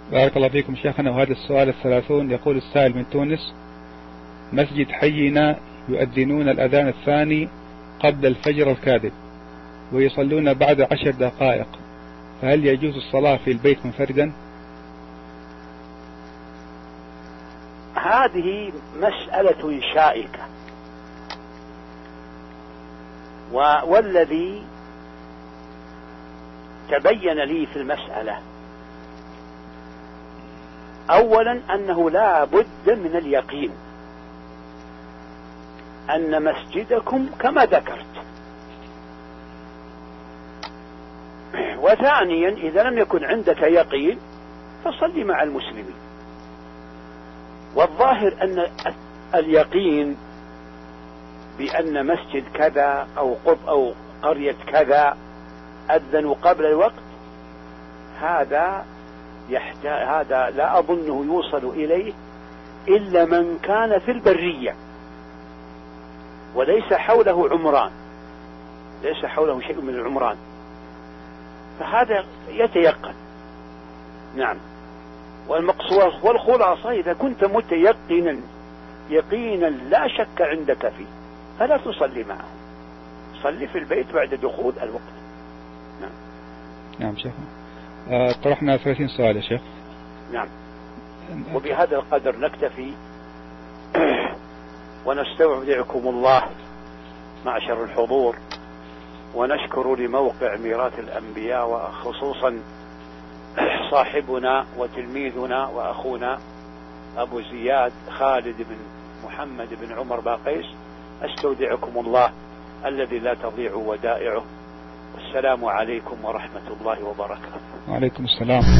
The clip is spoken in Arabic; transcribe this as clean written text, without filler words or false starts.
بارك الله فيكم شيخنا. وهذا السؤال 30 يقول السائل من تونس: مسجد حينا يؤذنون الأذان الثاني قبل الفجر الكاذب ويصلون بعد 10 دقائق، فهل يجوز الصلاة في البيت منفردا؟ هذه مسألة شائكة، والذي تبين لي في المسألة أولا أنه لا بد من اليقين أن مسجدكم كما ذكرت، وثانيا إذا لم يكن عندك يقين فصلي مع المسلمين. والظاهر أن اليقين بأن مسجد كذا أو قرية كذا أذنوا قبل الوقت، هذا لا أظنه يوصل إليه إلا من كان في البرية وليس حوله عمران، ليس حوله شيء من العمران، فهذا يتيقن. نعم. والمقصود والخلاصة إذا كنت متيقنا يقينا لا شك عندك فيه فلا تصلي معه، صلي في البيت بعد دخول الوقت. نعم. نعم شيخ. طرحنا 30 سؤال يا شيخ. نعم. وبهذا القدر نكتفي ونستودعكم الله معشر الحضور، ونشكر لموقع ميراث الأنبياء وخصوصا صاحبنا وتلميذنا وأخونا أبو زياد خالد بن محمد بن عمر باقيس. أستودعكم الله الذي لا تضيع ودائعه. والسلام عليكم ورحمة الله وبركاته. وعليكم السلام.